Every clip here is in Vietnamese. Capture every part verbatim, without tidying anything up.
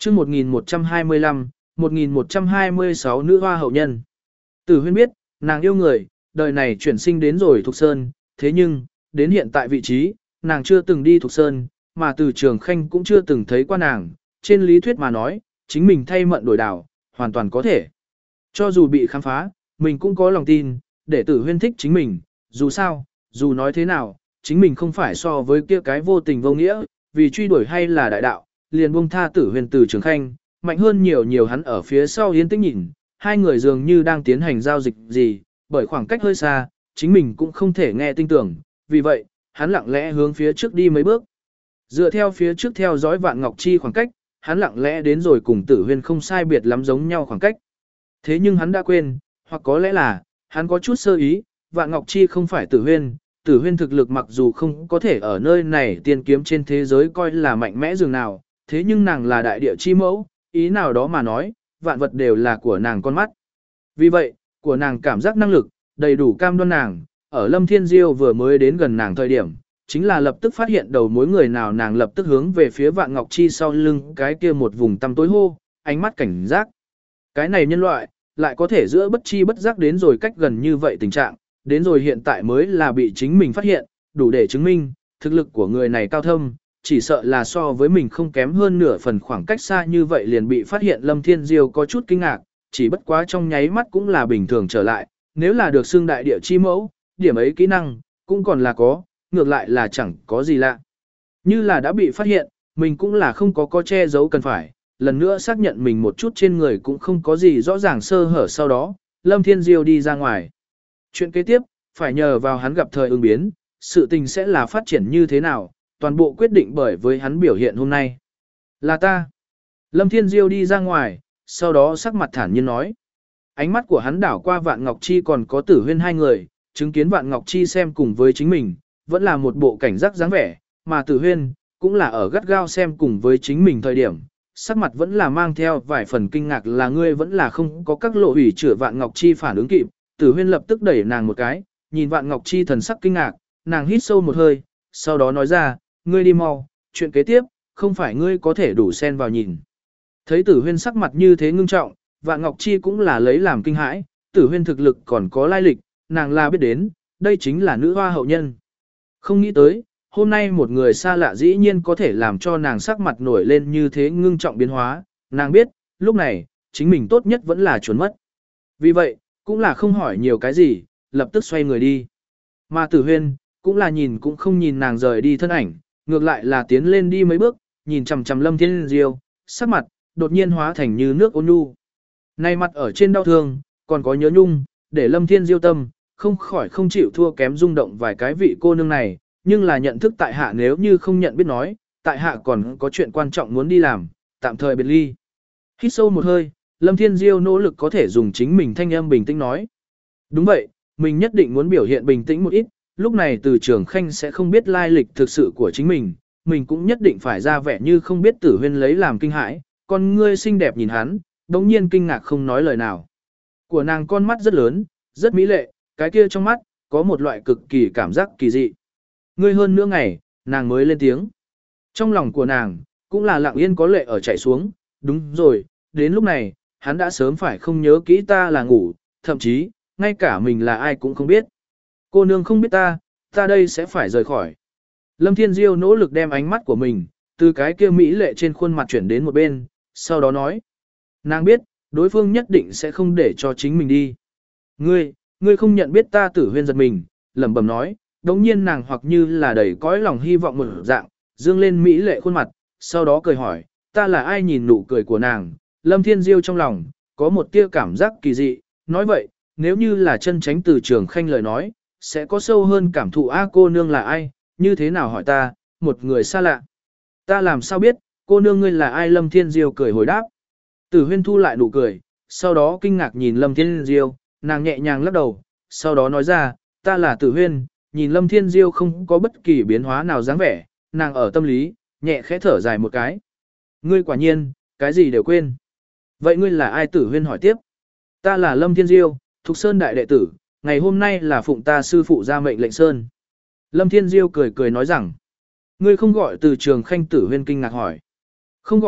chương một nghìn một trăm hai mươi lăm, một nghìn một trăm hai mươi sáu nữ hoa hậu nhân. Tử Huyên biết, nàng yêu người, đời này chuyển sinh đến rồi Thục Sơn, thế nhưng, đến hiện tại vị trí, nàng chưa từng đi Thục Sơn, mà từ Trường Khanh cũng chưa từng thấy qua nàng, trên lý thuyết mà nói, chính mình thay mận đổi đảo, hoàn toàn có thể. Cho dù bị khám phá, mình cũng có lòng tin, để Tử Huyên thích chính mình, dù sao, dù nói thế nào, chính mình không phải so với kia cái vô tình vô nghĩa, vì truy đuổi hay là đại đạo, liền buông tha Tử Huyên từ Trường Khanh, mạnh hơn nhiều nhiều hắn ở phía sau yên tĩnh nhìn, hai người dường như đang tiến hành giao dịch gì, bởi khoảng cách hơi xa, chính mình cũng không thể nghe tinh tưởng, vì vậy, hắn lặng lẽ hướng phía trước đi mấy bước. Dựa theo phía trước theo dõi Vạn Ngọc Chi khoảng cách, hắn lặng lẽ đến rồi cùng Tử Huyên không sai biệt lắm giống nhau khoảng cách. Thế nhưng hắn đã quên, hoặc có lẽ là, hắn có chút sơ ý, Vạn Ngọc Chi không phải Tử Huyên, Tử Huyên thực lực mặc dù không có thể ở nơi này tiên kiếm trên thế giới coi là mạnh mẽ dường nào, thế nhưng nàng là đại địa chi mẫu, ý nào đó mà nói, vạn vật đều là của nàng con mắt. Vì vậy, của nàng cảm giác năng lực, đầy đủ cam đoan nàng, ở Lâm Thiên Diêu vừa mới đến gần nàng thời điểm, chính là lập tức phát hiện đầu mối người nào nàng lập tức hướng về phía Vạn Ngọc Chi sau lưng cái kia một vùng tăm tối hô, ánh mắt cảnh giác. Cái này nhân loại, lại có thể giữa bất chi bất giác đến rồi cách gần như vậy tình trạng, đến rồi hiện tại mới là bị chính mình phát hiện, đủ để chứng minh, thực lực của người này cao thâm, chỉ sợ là so với mình không kém hơn nửa phần khoảng cách xa như vậy liền bị phát hiện. Lâm Thiên Diêu có chút kinh ngạc, chỉ bất quá trong nháy mắt cũng là bình thường trở lại, nếu là được xưng đại địa chi mẫu, điểm ấy kỹ năng, cũng còn là có, ngược lại là chẳng có gì lạ. Như là đã bị phát hiện, mình cũng là không có có che giấu cần phải, lần nữa xác nhận mình một chút trên người cũng không có gì rõ ràng sơ hở. Sau đó, Lâm Thiên Diêu đi ra ngoài. Chuyện kế tiếp, phải nhờ vào hắn gặp thời ứng biến, sự tình sẽ là phát triển như thế nào, toàn bộ quyết định bởi với hắn biểu hiện hôm nay. Là ta. Lâm Thiên Diêu đi ra ngoài, sau đó sắc mặt thản nhiên nói. Ánh mắt của hắn đảo qua Vạn Ngọc Chi còn có Tử Huyên hai người, chứng kiến Vạn Ngọc Chi xem cùng với chính mình, vẫn là một bộ cảnh giác dáng vẻ, mà Tử Huyên cũng là ở gắt gao xem cùng với chính mình thời điểm, sắc mặt vẫn là mang theo vài phần kinh ngạc. Là ngươi vẫn là không có các lộ hủy chữa. Vạn Ngọc Chi phản ứng kịp, Tử Huyên lập tức đẩy nàng một cái, nhìn Vạn Ngọc Chi thần sắc kinh ngạc, nàng hít sâu một hơi, sau đó nói ra, ngươi đi mau, chuyện kế tiếp, không phải ngươi có thể đủ xen vào nhìn. Thấy Tử Huyên sắc mặt như thế ngưng trọng, Vạn Ngọc Chi cũng là lấy làm kinh hãi, Tử Huyên thực lực còn có lai lịch, nàng là biết đến, đây chính là nữ hoa hậu nhân. Không nghĩ tới, hôm nay một người xa lạ dĩ nhiên có thể làm cho nàng sắc mặt nổi lên như thế ngưng trọng biến hóa, nàng biết, lúc này, chính mình tốt nhất vẫn là trốn mất. Vì vậy, cũng là không hỏi nhiều cái gì, lập tức xoay người đi. Mà Tử Huyên, cũng là nhìn cũng không nhìn nàng rời đi thân ảnh, ngược lại là tiến lên đi mấy bước, nhìn chằm chằm Lâm Thiên Diêu, sắc mặt đột nhiên hóa thành như nước ôn nhu. Nay mặt ở trên đau thương, còn có nhớ nhung, để Lâm Thiên Diêu tâm không khỏi không chịu thua kém rung động vài cái vị cô nương này, nhưng là nhận thức tại hạ nếu như không nhận biết nói, tại hạ còn có chuyện quan trọng muốn đi làm, tạm thời biệt ly. Hít sâu một hơi, Lâm Thiên Diêu nỗ lực có thể dùng chính mình thanh âm bình tĩnh nói. Đúng vậy, mình nhất định muốn biểu hiện bình tĩnh một ít, lúc này từ Trường Khanh sẽ không biết lai lịch thực sự của chính mình, mình cũng nhất định phải ra vẻ như không biết. Tử Huyên lấy làm kinh hãi, con ngươi xinh đẹp nhìn hắn, đống nhiên kinh ngạc không nói lời nào. Của nàng con mắt rất lớn, rất mỹ lệ, cái kia trong mắt, có một loại cực kỳ cảm giác kỳ dị. Ngươi hơn nữa ngày, nàng mới lên tiếng. Trong lòng của nàng, cũng là lặng yên có lệ ở chảy xuống, đúng rồi, đến lúc này, hắn đã sớm phải không nhớ kỹ ta là ngủ, thậm chí, ngay cả mình là ai cũng không biết. Cô nương không biết ta, ta đây sẽ phải rời khỏi. Lâm Thiên Diêu nỗ lực đem ánh mắt của mình, từ cái kia mỹ lệ trên khuôn mặt chuyển đến một bên, sau đó nói. Nàng biết, đối phương nhất định sẽ không để cho chính mình đi. Ngươi, ngươi không nhận biết ta. Tử Huyên giật mình, lẩm bẩm nói, đống nhiên nàng hoặc như là đầy cõi lòng hy vọng một dạng, dương lên mỹ lệ khuôn mặt, sau đó cười hỏi, ta là ai? Nhìn nụ cười của nàng, Lâm Thiên Diêu trong lòng, có một tia cảm giác kỳ dị, nói vậy, nếu như là chân tránh từ Trường Khanh lời nói, sẽ có sâu hơn cảm thụ. A cô nương là ai, như thế nào hỏi ta, một người xa lạ. Ta làm sao biết, cô nương ngươi là ai? Lâm Thiên Diêu cười hồi đáp. Tử Huyên thu lại nụ cười, sau đó kinh ngạc nhìn Lâm Thiên Diêu, nàng nhẹ nhàng lắc đầu, sau đó nói ra, ta là Tử Huyên. Nhìn Lâm Thiên Diêu không có bất kỳ biến hóa nào dáng vẻ, nàng ở tâm lý, nhẹ khẽ thở dài một cái. Ngươi quả nhiên, cái gì đều quên. Vậy ngươi là ai? Tử Huyên hỏi tiếp. Ta là Lâm Thiên Diêu, Thục Sơn đại đệ tử, ngày hôm nay là phụng ta sư phụ ra mệnh lệnh sơn. Lâm Thiên Diêu cười cười nói rằng, ngươi không gọi từ Trường Khanh? Tử Huyên kinh ngạc hỏi. Không gọi,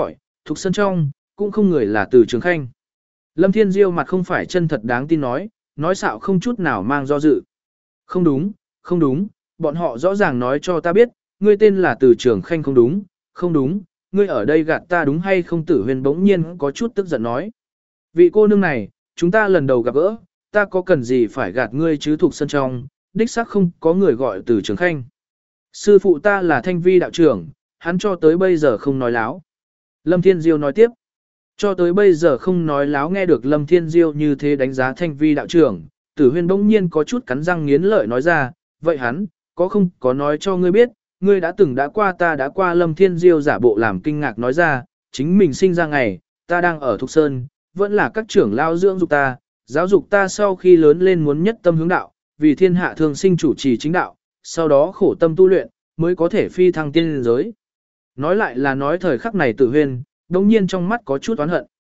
Thục Sơn trong, cũng không người là Từ Trường Khanh. Lâm Thiên Diêu mặt không phải chân thật đáng tin nói, nói xạo không chút nào mang do dự. Không đúng, không đúng, bọn họ rõ ràng nói cho ta biết, ngươi tên là Từ Trường Khanh không đúng, không đúng, ngươi ở đây gạt ta đúng hay không? Tử Huyên bỗng nhiên có chút tức giận nói. Vị cô nương này, chúng ta lần đầu gặp gỡ, ta có cần gì phải gạt ngươi chứ? Thục Sơn trong, đích xác không có người gọi Từ Trường Khanh. Sư phụ ta là Thanh Vi đạo trưởng, hắn cho tới bây giờ không nói láo. Lâm Thiên Diêu nói tiếp. Cho tới bây giờ không nói láo. Nghe được Lâm Thiên Diêu như thế đánh giá Thanh Vi đạo trưởng, Tử Huyên bỗng nhiên có chút cắn răng nghiến lợi nói ra, vậy hắn, có không có nói cho ngươi biết, ngươi đã từng đã qua ta đã qua. Lâm Thiên Diêu giả bộ làm kinh ngạc nói ra, chính mình sinh ra ngày, ta đang ở Thục Sơn, vẫn là các trưởng lao dưỡng dục ta, giáo dục ta sau khi lớn lên muốn nhất tâm hướng đạo, vì thiên hạ thường sinh chủ trì chính đạo, sau đó khổ tâm tu luyện, mới có thể phi thăng tiên giới. Nói lại là nói thời khắc này Tử Huyên, đồng nhiên trong mắt có chút oán hận.